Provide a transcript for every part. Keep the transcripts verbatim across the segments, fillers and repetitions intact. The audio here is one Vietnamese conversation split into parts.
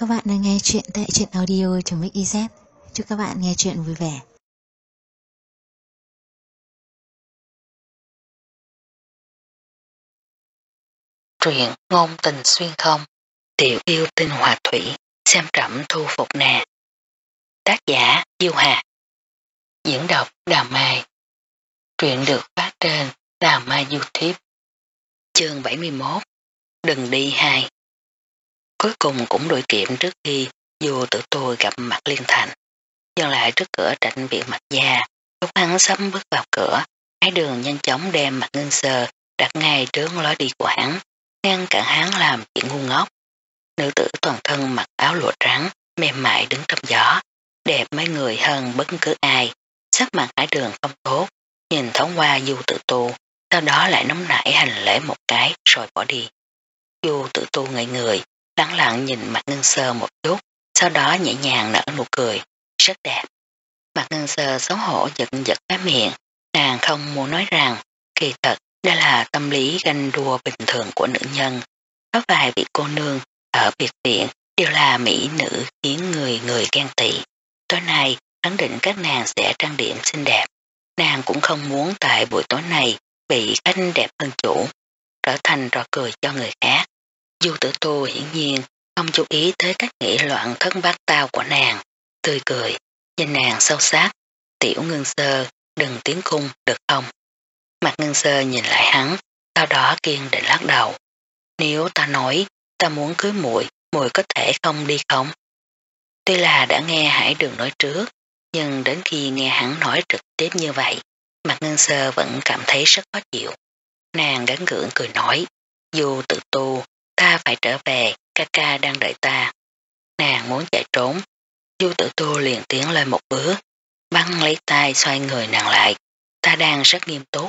các bạn đang nghe chuyện tại truyện audio.mixyz. Chúc các bạn nghe chuyện vui vẻ. Truyện ngôn tình xuyên không, tiểu yêu tinh hòa thủy, xem trẫm thu phục nàng. Tác giả Diêu Hà. Diễn đọc Đào Mai. Truyện được phát trên Đào Mai YouTube. Chương bảy mươi mốt. Đừng đi hai. Cuối cùng cũng đuổi kịp trước khi vua tử tôi gặp mặt Liên Thành. Dừng lại trước cửa trạch viện Mạc Gia. Lúc hắn sắp bước vào cửa, Ái Đường nhanh chóng đem Mạc Ngân Sơ đặt ngay trước lối đi của hắn, ngăn cản hắn làm chuyện ngu ngốc. Nữ tử toàn thân mặc áo lụa trắng, mềm mại đứng trong gió, đẹp mấy người hơn bất cứ ai. Sắc mặt Ái Đường không tốt, nhìn thoáng qua Du Tử Tu, sau đó lại nóng nảy hành lễ một cái rồi bỏ đi. Du Tử Tu ngây người, lặng lặng nhìn Mạc Ngân Sơ một chút, sau đó nhẹ nhàng nở nụ cười, rất đẹp. Mạc Ngân Sơ xấu hổ giật giật cái miệng, nàng không muốn nói rằng kỳ thật đây là tâm lý ganh đua bình thường của nữ nhân. Có vài vị cô nương ở biệt viện đều là mỹ nữ khiến người người ghen tị. Tối nay khẳng định các nàng sẽ trang điểm xinh đẹp. Nàng cũng không muốn tại buổi tối này bị khách đẹp hơn chủ, trở thành trò cười cho người khác. Du Tử Tu hiển nhiên không chú ý tới cách nghĩ loạn thất bát tao của nàng, tươi cười, nhìn nàng sâu sắc. Tiểu Ngân Sơ, đừng tiến cung được không? Mạc Ngân Sơ nhìn lại hắn, sau đó kiên định lắc đầu. Nếu ta nói ta muốn cưới muội, muội có thể không đi không? Tuy là đã nghe Hải Đường nói trước, nhưng đến khi nghe hắn nói trực tiếp như vậy, Mạc Ngân Sơ vẫn cảm thấy rất khó chịu. Nàng gắn gượng cười nói, dù tự tu, ta phải trở về, ca ca đang đợi ta. Nàng muốn chạy trốn, Du Tử Tu liền tiến lên một bước, băng lấy tay xoay người nàng lại. Ta đang rất nghiêm túc.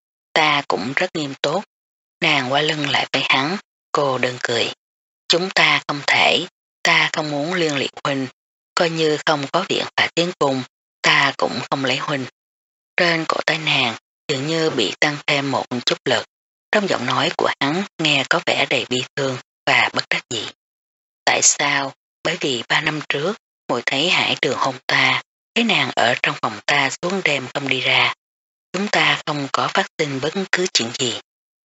Ta cũng rất nghiêm túc. Nàng qua lưng lại với hắn, cô đơn cười. Chúng ta không thể, ta không muốn liên liệt huynh, coi như không có viện phải tiến cung, ta cũng không lấy huynh. Trên cổ tay nàng dường như bị tăng thêm một chút lực, trong giọng nói của hắn nghe có vẻ đầy bi thương và bất đắc dĩ. Tại sao? Bởi vì ba năm trước, muội thấy Hải Đường hôn ta, thấy nàng ở trong phòng ta xuống đêm không đi ra. Chúng ta không có phát sinh bất cứ chuyện gì.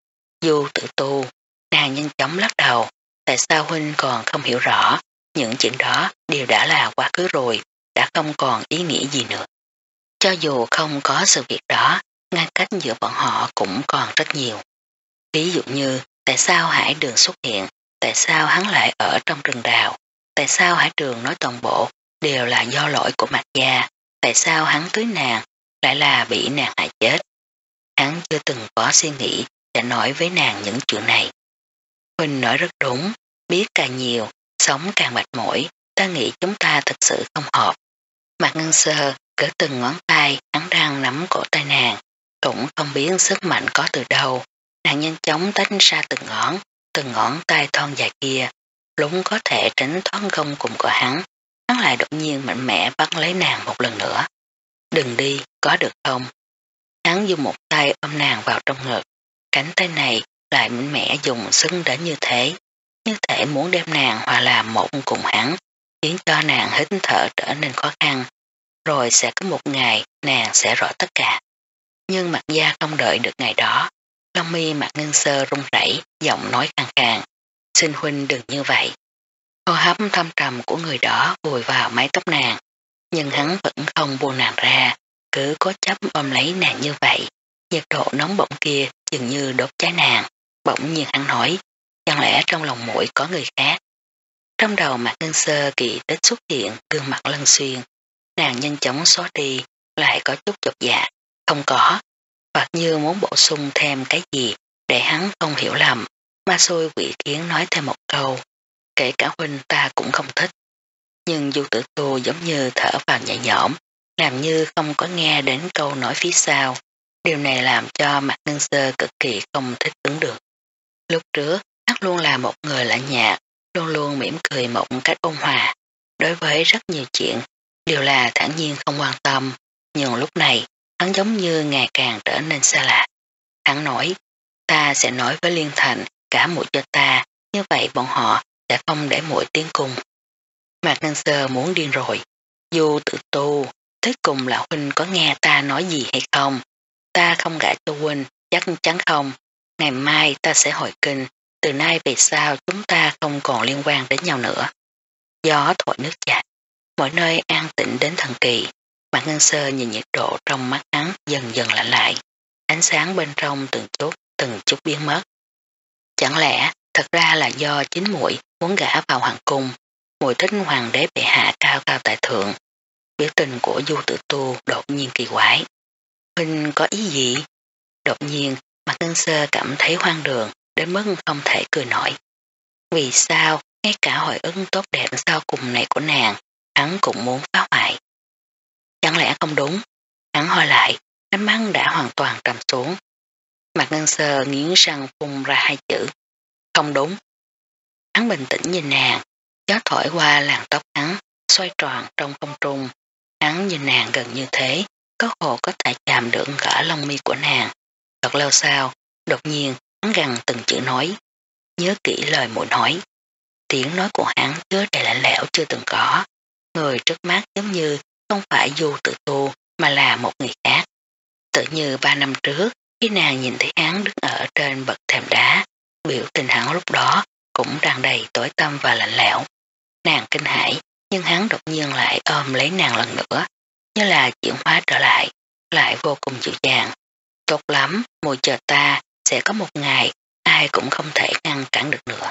Du Tử Tu, nàng nhanh chóng lắc đầu, tại sao huynh còn không hiểu rõ, những chuyện đó đều đã là quá khứ rồi, đã không còn ý nghĩa gì nữa. Cho dù không có sự việc đó, ngăn cách giữa bọn họ cũng còn rất nhiều. Ví dụ như, tại sao Hải Đường xuất hiện, tại sao hắn lại ở trong rừng đào, tại sao Hải Đường nói toàn bộ đều là do lỗi của Mạc Gia, tại sao hắn cưới nàng lại là bị nàng hại chết. Hắn chưa từng có suy nghĩ để nói với nàng những chuyện này. Huynh nói rất đúng, biết càng nhiều, sống càng mệt mỏi, ta nghĩ chúng ta thật sự không hợp. Mạc Ngân Sơ cỡ từng ngón tay hắn đang nắm cổ tay nàng, cũng không biết sức mạnh có từ đâu. Nàng nhanh chóng tách ra từng ngón, từng ngón tay thon dài kia, lúng có thể tránh thoát gông cùng của hắn. Hắn lại đột nhiên mạnh mẽ bắt lấy nàng một lần nữa. Đừng đi, có được không? Hắn dùng một tay ôm nàng vào trong ngực, cánh tay này lại mạnh mẽ dùng sức đến như thế, như thể muốn đem nàng hòa làm một cùng hắn, khiến cho nàng hít thở trở nên khó khăn, rồi sẽ có một ngày nàng sẽ rõ tất cả. Nhưng Mạc Gia không đợi được ngày đó, lông mi Mạc Ngân Sơ run rẩy, giọng nói khàn khàn, xin huynh đừng như vậy. Hô hấp thâm trầm của người đó vùi vào mái tóc nàng, nhưng hắn vẫn không buông nàng ra, cứ cố chấp ôm lấy nàng như vậy. Nhiệt độ nóng bỏng kia dường như đốt cháy nàng, bỗng nhiên hắn nói, chẳng lẽ trong lòng muội có người khác? Trong đầu Mạc Ngân Sơ kỳ tích xuất hiện gương mặt Lân Xuyên, nàng nhanh chóng xóa đi, lại có chút chột dạ, không có, hoặc như muốn bổ sung thêm cái gì để hắn không hiểu lầm, ma xôi quỷ kiến nói thêm một câu, kể cả huynh ta cũng không thích. Nhưng Du Tử Tu giống như thở vào nhẹ nhõm, làm như không có nghe đến câu nói phía sau. Điều này làm cho Mạc Ngân Sơ cực kỳ không thích ứng được. Lúc trước, hắn luôn là một người lạnh nhạt, luôn luôn mỉm cười một cách ôn hòa. Đối với rất nhiều chuyện, đều là thản nhiên không quan tâm. Nhưng lúc này, hắn giống như ngày càng trở nên xa lạ. Hắn nói, ta sẽ nói với Liên Thành, cả muội cho ta, như vậy bọn họ sẽ không để muội tiến cung. Mạc Ngân Sơ muốn điên rồi. Du Tử Tu, tới cùng là huynh có nghe ta nói gì hay không? Ta không gả cho huynh, chắc chắn không. Ngày mai ta sẽ hồi kinh, từ nay về sau chúng ta không còn liên quan đến nhau nữa. Gió thổi nước chảy, mọi nơi an tĩnh đến thần kỳ. Mạc Ngân Sơ nhìn nhiệt độ trong mắt hắn dần dần lạnh lại. Ánh sáng bên trong từng chút, từng chút biến mất. Chẳng lẽ thật ra là do chính muội muốn gả vào hoàng cung, muội thích hoàng đế bệ hạ cao cao tại thượng. Biểu tình của Du Tử Tu đột nhiên kỳ quái. Huynh có ý gì? Đột nhiên, Mạc Ngân Sơ cảm thấy hoang đường, đến mức không thể cười nổi. Vì sao, ngay cả hồi ức tốt đẹp sau cùng này của nàng, hắn cũng muốn phá hoại. Chẳng lẽ không đúng? Hắn hỏi lại, ánh mắt đã hoàn toàn trầm xuống. Mạc Ngân Sơ nghiến răng phun ra hai chữ. Không đúng. Hắn bình tĩnh nhìn nàng, gió thổi qua làn tóc hắn, xoay tròn trong không trung. Hắn nhìn nàng gần như thế, có hồ có thể chạm được cả lông mi của nàng. Thật lâu sau, đột nhiên hắn gằn từng chữ nói. Nhớ kỹ lời muội nói. Tiếng nói của hắn chứa đầy lạnh lẽo chưa từng có. Người trước mắt giống như không phải Du Tử Tu mà là một người khác. Tự như ba năm trước, khi nàng nhìn thấy hắn đứng ở trên bậc thềm đá, biểu tình hắn lúc đó cũng tràn đầy tối tăm và lạnh lẽo. Nàng kinh hãi, nhưng hắn đột nhiên lại ôm lấy nàng lần nữa, như là chuyển hóa trở lại, lại vô cùng dịu dàng. Tốt lắm, mùi chờ ta, sẽ có một ngày, ai cũng không thể ngăn cản được nữa.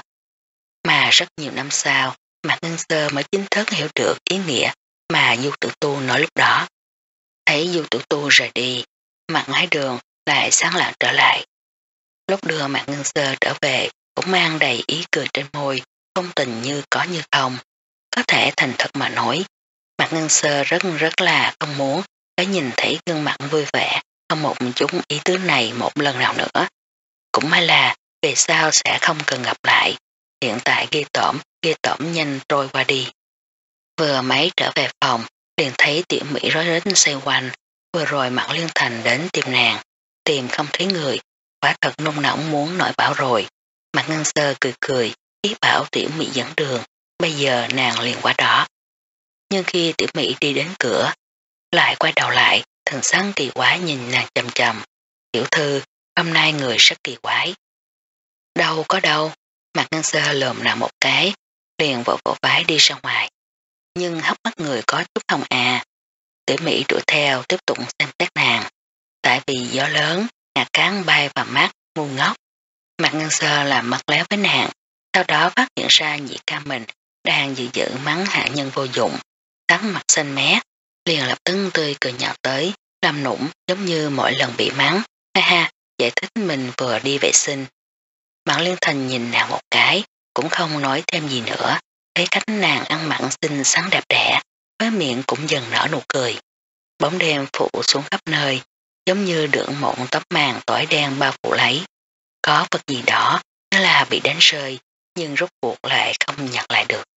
Mà rất nhiều năm sau, Mạc Ngân Sơ mới chính thức hiểu được ý nghĩa mà Du Tử Tu nói lúc đó. Thấy Du Tử Tu rời đi, mặt Hải Đường lại sáng lạng trở lại. Lúc đưa Mạc Ngân Sơ trở về cũng mang đầy ý cười trên môi, không tình như có như không. Có thể thành thật mà nói, Mạc Ngân Sơ rất rất là không muốn phải nhìn thấy gương mặt vui vẻ, không một chút ý tứ này một lần nào nữa. Cũng may là về sau sẽ không cần gặp lại, hiện tại ghê tởm, ghê tởm nhanh trôi qua đi. Vừa máy trở về phòng, liền thấy Tiểu Mỹ rối rít xoay quanh, vừa rồi Mạc Liên Thành đến tìm nàng, tìm không thấy người, quả thật nung nóng muốn nổi bão rồi. Mạc Ngân Sơ cười cười, ý bảo Tiểu Mỹ dẫn đường, bây giờ nàng liền qua đó. Nhưng khi Tiểu Mỹ đi đến cửa, lại quay đầu lại, thần sắc kỳ quái nhìn nàng chầm chầm. Tiểu thư, hôm nay người rất kỳ quái. Đâu có đâu, Mạc Ngân Sơ lườm nàng một cái, liền vội vội vái đi ra ngoài. Nhưng hốc mắt người có chút không à. Tiểu Mỹ đuổi theo tiếp tục xem xét nàng. Tại vì gió lớn, hạt cán bay vào mắt, ngu ngốc. Mạc Ngân Sơ làm mắt léo với nàng, sau đó phát hiện ra nhị ca mình đang dự dự mắng hạ nhân vô dụng, sắc mặt xanh mét, liền lập tức tươi cười nhạo tới, làm nũng giống như mỗi lần bị mắng. Ha ha, giải thích mình vừa đi vệ sinh. Mạc Liên Thành nhìn nàng một cái, cũng không nói thêm gì nữa, thấy cách nàng ăn mặn xinh xắn đẹp đẽ, với miệng cũng dần nở nụ cười. Bóng đêm phủ xuống khắp nơi, giống như được một tấm màn tỏi đen bao phủ lấy. Có vật gì đó, nó là bị đánh rơi, nhưng rốt cuộc lại không nhặt lại được.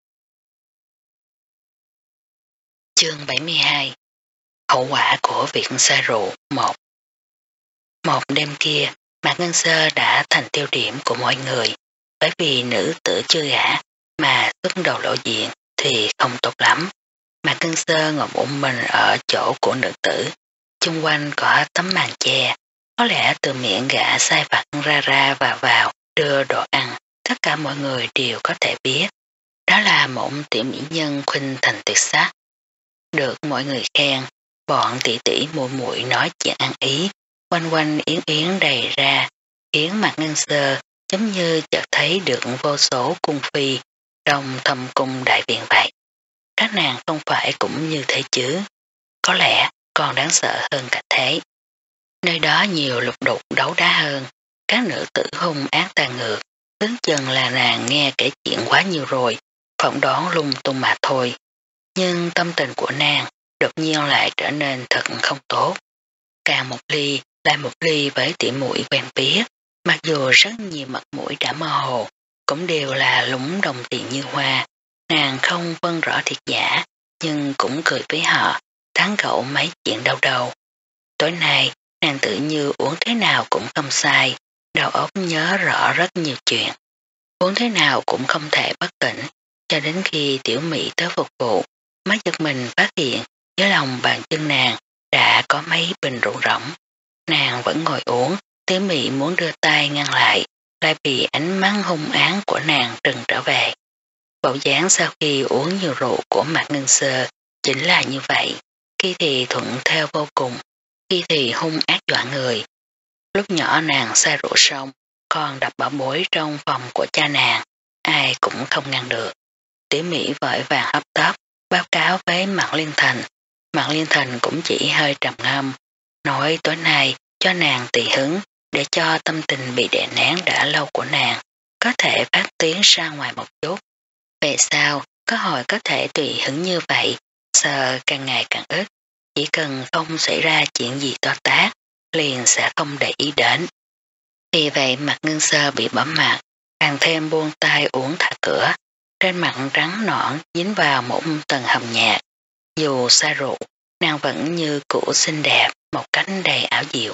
Chương bảy mươi hai. Hậu quả của việc say rượu một. Một đêm kia, Mạc Ngân Sơ đã thành tiêu điểm của mọi người, bởi vì nữ tử chưa gả mà xuất đầu lộ diện thì không tốt lắm. Mạc Ngân Sơ ngồi một mình ở chỗ của nữ tử, chung quanh có tấm màn che, có lẽ từ miệng gã sai vặt ra ra vào vào đưa đồ ăn, tất cả mọi người đều có thể biết. Đó là một tiểu mỹ nhân khuynh thành tuyệt sắc. Được mọi người khen, bọn tỷ tỷ muội muội nói chuyện ăn ý, quanh quanh yến yến đầy ra, khiến Mạc Ngân Sơ giống như chợt thấy được vô số cung phi trong thâm cung đại viện vậy. Các nàng không phải cũng như thế chứ, có lẽ còn đáng sợ hơn cả thế. Nơi đó nhiều lục đục đấu đá hơn, các nữ tử hung ác tàn ngược, tướng chừng là nàng nghe kể chuyện quá nhiều rồi, phỏng đoán lung tung mà thôi. Nhưng tâm tình của nàng đột nhiên lại trở nên thật không tốt. Càng một ly lại một ly với tỉ muội quen biết, mặc dù rất nhiều mặt mũi đã mơ hồ, cũng đều là lúng đồng tiền như hoa. Nàng không phân rõ thiệt giả, nhưng cũng cười với họ, tán gẫu mấy chuyện đau đầu. Tối nay, nàng tự như uống thế nào cũng không sai, đầu óc nhớ rõ rất nhiều chuyện. Uống thế nào cũng không thể bất tỉnh, cho đến khi tiểu Mỹ tới phục vụ mới giật mình phát hiện dưới lòng bàn chân nàng đã có mấy bình rượu rỗng. Nàng vẫn ngồi uống, tiểu Mỹ muốn đưa tay ngăn lại, lại bị ánh mắt hung ác của nàng trừng trở về. Bộ dáng sau khi uống nhiều rượu của Mạc Ngân Sơ chính là như vậy, khi thì thuận theo vô cùng, khi thì hung ác dọa người. Lúc nhỏ nàng say rượu xong, còn đập bảo bối trong phòng của cha nàng, ai cũng không ngăn được. Tiểu Mỹ vội vàng hấp tấp, báo cáo với Mạc Liên Thành. Mạc Liên Thành cũng chỉ hơi trầm ngâm, nói tối nay cho nàng tùy hứng để cho tâm tình bị đè nén đã lâu của nàng có thể phát tiến ra ngoài một chút. Về sau, có hồi có thể tùy hứng như vậy, sợ càng ngày càng ít, chỉ cần không xảy ra chuyện gì to tát, liền sẽ không để ý đến. Vì vậy Mạc Ngân Sơ bị bấm mặt, càng thêm buông tay uống thả cửa, trên mặt trắng nõn dính vào một tầng hầm nhạt. Dù xa rượu, nàng vẫn như cũ xinh đẹp, một cánh đầy ảo diệu.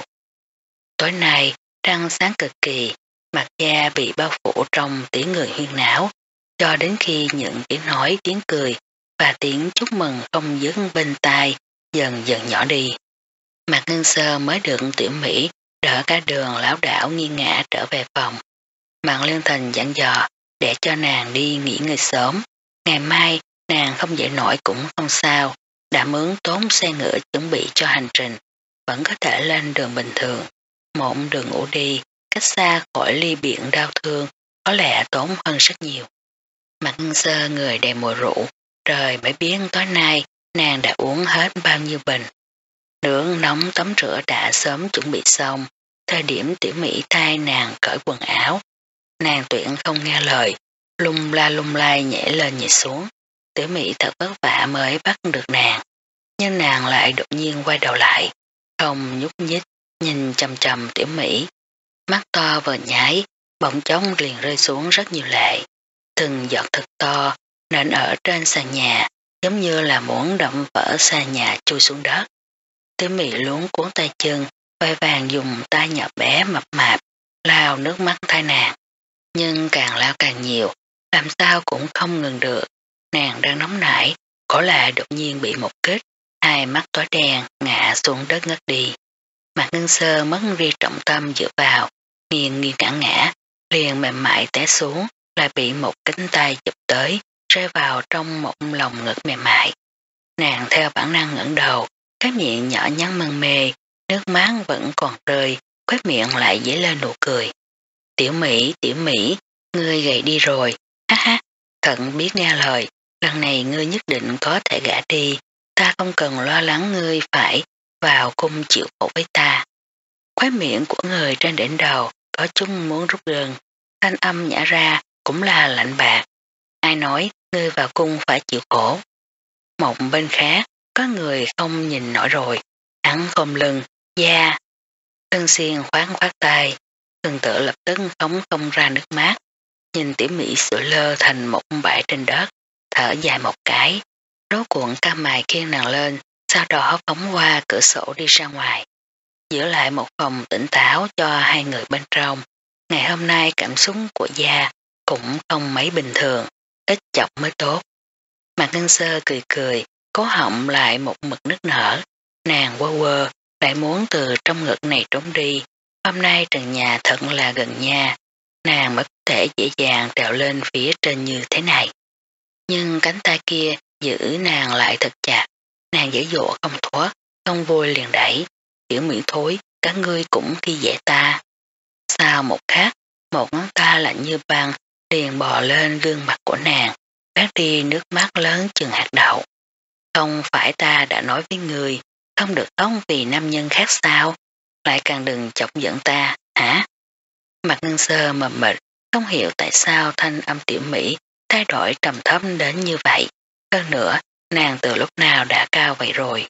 Tối nay, trăng sáng cực kỳ, mặt da bị bao phủ trong tiếng người huyên náo, cho đến khi những tiếng nói, tiếng cười và tiếng chúc mừng không dứt bên tai dần dần nhỏ đi. Mạc Ngân Sơ mới được tiểu Mỹ đỡ cả đường lão đảo nghiêng ngã trở về phòng. Mạc Liên Thành dặn dò để cho nàng đi nghỉ ngơi sớm. Ngày mai nàng không dậy nổi cũng không sao, đã mướn tốn xe ngựa chuẩn bị cho hành trình, vẫn có thể lên đường bình thường. Một đường ngủ đi, cách xa khỏi ly biển đau thương, có lẽ tốn hơn rất nhiều. Mạc Ngân Sơ người đầy mùi rượu, trời mới biết tối nay nàng đã uống hết bao nhiêu bình. Nước nóng tắm rửa đã sớm chuẩn bị xong, thời điểm tiểu Mỹ thay nàng cởi quần áo. Nàng tuyển không nghe lời, lung la lung lay nhảy lên nhảy xuống. Tiểu Mỹ thật vất vả mới bắt được nàng, nhưng nàng lại đột nhiên quay đầu lại, không nhúc nhích, nhìn chầm chầm tiểu Mỹ. Mắt to vừa nháy, bỗng chốc liền rơi xuống rất nhiều lệ. Từng giọt thật to, nện ở trên sàn nhà, giống như là muốn đậm vỡ sàn nhà chui xuống đất. Tiểu Mỹ luống cuốn tay chân, vai vàng dùng tay nhỏ bé mập mạp, lao nước mắt thay nàng. Nhưng càng lao càng nhiều, làm sao cũng không ngừng được. Nàng đang nóng nảy, cổ lại đột nhiên bị một kích, hai mắt tối đen ngã xuống đất ngất đi. Mạc Ngân Sơ mất đi trọng tâm dựa vào, nghiêng nghiêng ngã ngã, liền mềm mại té xuống, lại bị một cánh tay chụp tới, rơi vào trong một lòng ngực mềm mại. Nàng theo bản năng ngẩng đầu, cái miệng nhỏ nhắn mân mê, nước mắt vẫn còn rơi, khóe miệng lại dấy lên nụ cười. Tiểu Mỹ, tiểu Mỹ, ngươi gầy đi rồi, ha ha, thận biết nghe lời, lần này ngươi nhất định có thể gả đi, ta không cần lo lắng ngươi phải vào cung chịu khổ với ta. Khóe miệng của người trên đỉnh đầu có chút muốn rút gần, thanh âm nhả ra cũng là lạnh bạc. Ai nói ngươi vào cung phải chịu khổ? Một bên khác, có người không nhìn nổi rồi, hắn khom lưng, da. Tân Xiên khoáng khoát tay, từng tự lập tức phóng không ra nước mát, nhìn tiểu Mỹ sửa lơ thành một bãi trên đất, thở dài một cái, rốt cuộn ca mài khiêng nàng lên, sau đó phóng qua cửa sổ đi ra ngoài. Giữ lại một phòng tỉnh táo cho hai người bên trong. Ngày hôm nay cảm xúc của gia cũng không mấy bình thường, ít chọc mới tốt. Mạc Ngân Sơ cười cười, cố họng lại một mực nức nở, nàng quơ quơ, lại muốn từ trong ngực này trốn đi. Hôm nay trần nhà thật là gần nhà, nàng mới có thể dễ dàng trèo lên phía trên như thế này. Nhưng cánh tay kia giữ nàng lại thật chặt, nàng dễ dụ không thoát, không vui liền đẩy. Tiểu Mỹ thối, các ngươi cũng khi dễ ta. Sau một khắc, một ngón tay lạnh như băng liền bò lên gương mặt của nàng, phát đi nước mắt lớn chừng hạt đậu. Không phải ta đã nói với người, không được tống vì nam nhân khác sao, lại càng đừng chọc giận ta, hả? Mạc Ngân Sơ mờ mịt, không hiểu tại sao thanh âm tiểu Mỹ thay đổi trầm thấp đến như vậy. Hơn nữa, nàng từ lúc nào đã cao vậy rồi.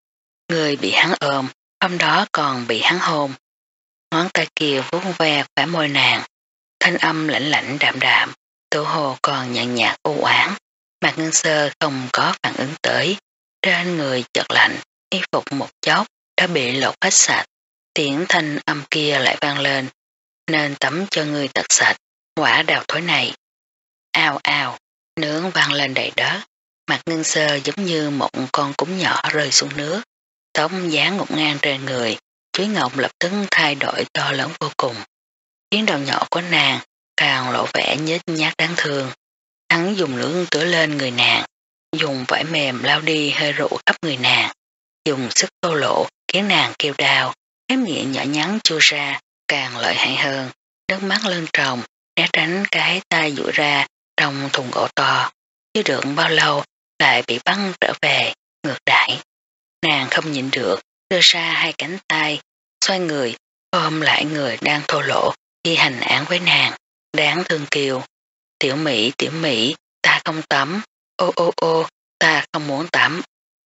Người bị hắn ôm, hôm đó còn bị hắn hôn. Ngón tay kia vuốt ve phải môi nàng, thanh âm lạnh lạnh đạm đạm, tự hồ còn nhàn nhạt u oán. Mạc Ngân Sơ không có phản ứng tới, trên người chợt lạnh, y phục một chốc đã bị lột hết sạch. Tiếng thanh âm kia lại vang lên, nên tắm cho ngươi tật sạch, quả đào thối này. Ao ao, Nướng văng lên đầy đất, mặt Ngân Sơ giống như một con cún nhỏ rơi xuống nước, tóc dáng ngục ngang trên người, Chúy Ngọc lập tức thay đổi to lớn vô cùng, khiến đầu nhỏ của nàng càng lộ vẻ nhếch nhác đáng thương. Hắn dùng lưỡi tưới lên người nàng, dùng vải mềm lau đi hơi rượu khắp người nàng, dùng sức thô lỗ khiến nàng kêu đau, cái miệng nhỏ nhắn chua ra càng lợi hại hơn, nước mắt lưng tròng né tránh cái tay duỗi ra trong thùng gỗ to, chưa được bao lâu lại bị bắn trở về, ngược đãi. Nàng không nhịn được, đưa ra hai cánh tay, xoay người, ôm lại người đang thô lỗ, thi hành án với nàng, đáng thương kiều. Tiểu Mỹ, tiểu Mỹ, ta không tắm, ô ô ô, ta không muốn tắm.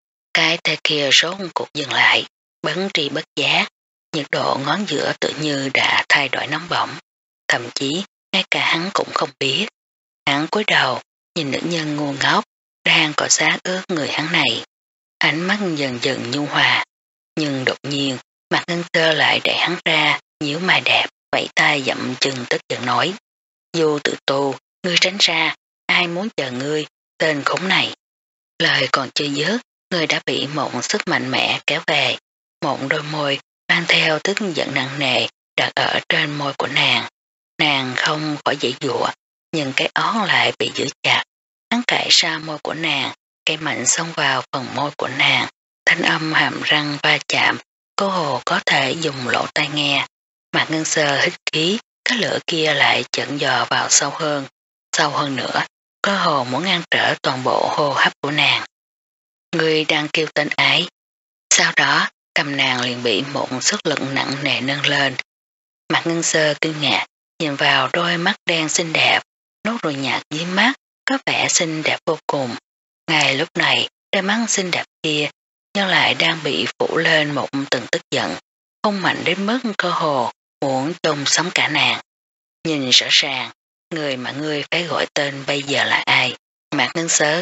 Cái tay kia rốt cuộc dừng lại, bấn tri bất giác, nhiệt độ ngón giữa tự như đã thay đổi nóng bỏng, thậm chí ngay cả hắn cũng không biết. Hắn cúi đầu, nhìn nữ nhân ngu ngốc, đang cọ sát ướt người hắn này. Ánh mắt dần dần nhu hòa, nhưng đột nhiên, mặt Ngân Sơ lại đẩy hắn ra, nhíu mày đẹp, vẫy tay dậm chân tức giận nói. Vô tự tu, ngươi tránh ra, ai muốn chờ ngươi, tên khốn này. Lời còn chưa dứt, ngươi đã bị một sức mạnh mẽ kéo về, một đôi môi mang theo tức giận nặng nề đặt ở trên môi của nàng. Nàng không khỏi dãy dụa, nhưng cái ón lại bị giữ chặt. Hắn cạy ra môi của nàng, cây mạnh xông vào phần môi của nàng, thanh âm hàm răng va chạm, cô hồ có thể dùng lỗ tai nghe. Mặt Ngân Sơ hít khí, cái lửa kia lại chận dò vào sâu hơn, sâu hơn nữa, cơ hồ muốn ngăn trở toàn bộ hô hấp của nàng. Người đang kêu tên ái. Sau đó, cầm nàng liền bị một sức lực nặng nề nâng lên. Mặt Ngân Sơ kinh ngạc, nhìn vào đôi mắt đen xinh đẹp, nốt ruồi nhạt dưới mắt, có vẻ xinh đẹp vô cùng. Ngay lúc này, đôi mắt xinh đẹp kia, nhưng lại đang bị phủ lên một từng tức giận, không mạnh đến mức cơ hồ, muốn chôn sống cả nàng. Nhìn rõ ràng, người mà ngươi phải gọi tên bây giờ là ai? Mạc Ngân Sơ.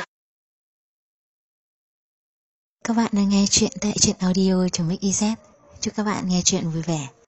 Các bạn đang nghe chuyện tại truyện audio.mixyz. Chúc các bạn nghe chuyện vui vẻ.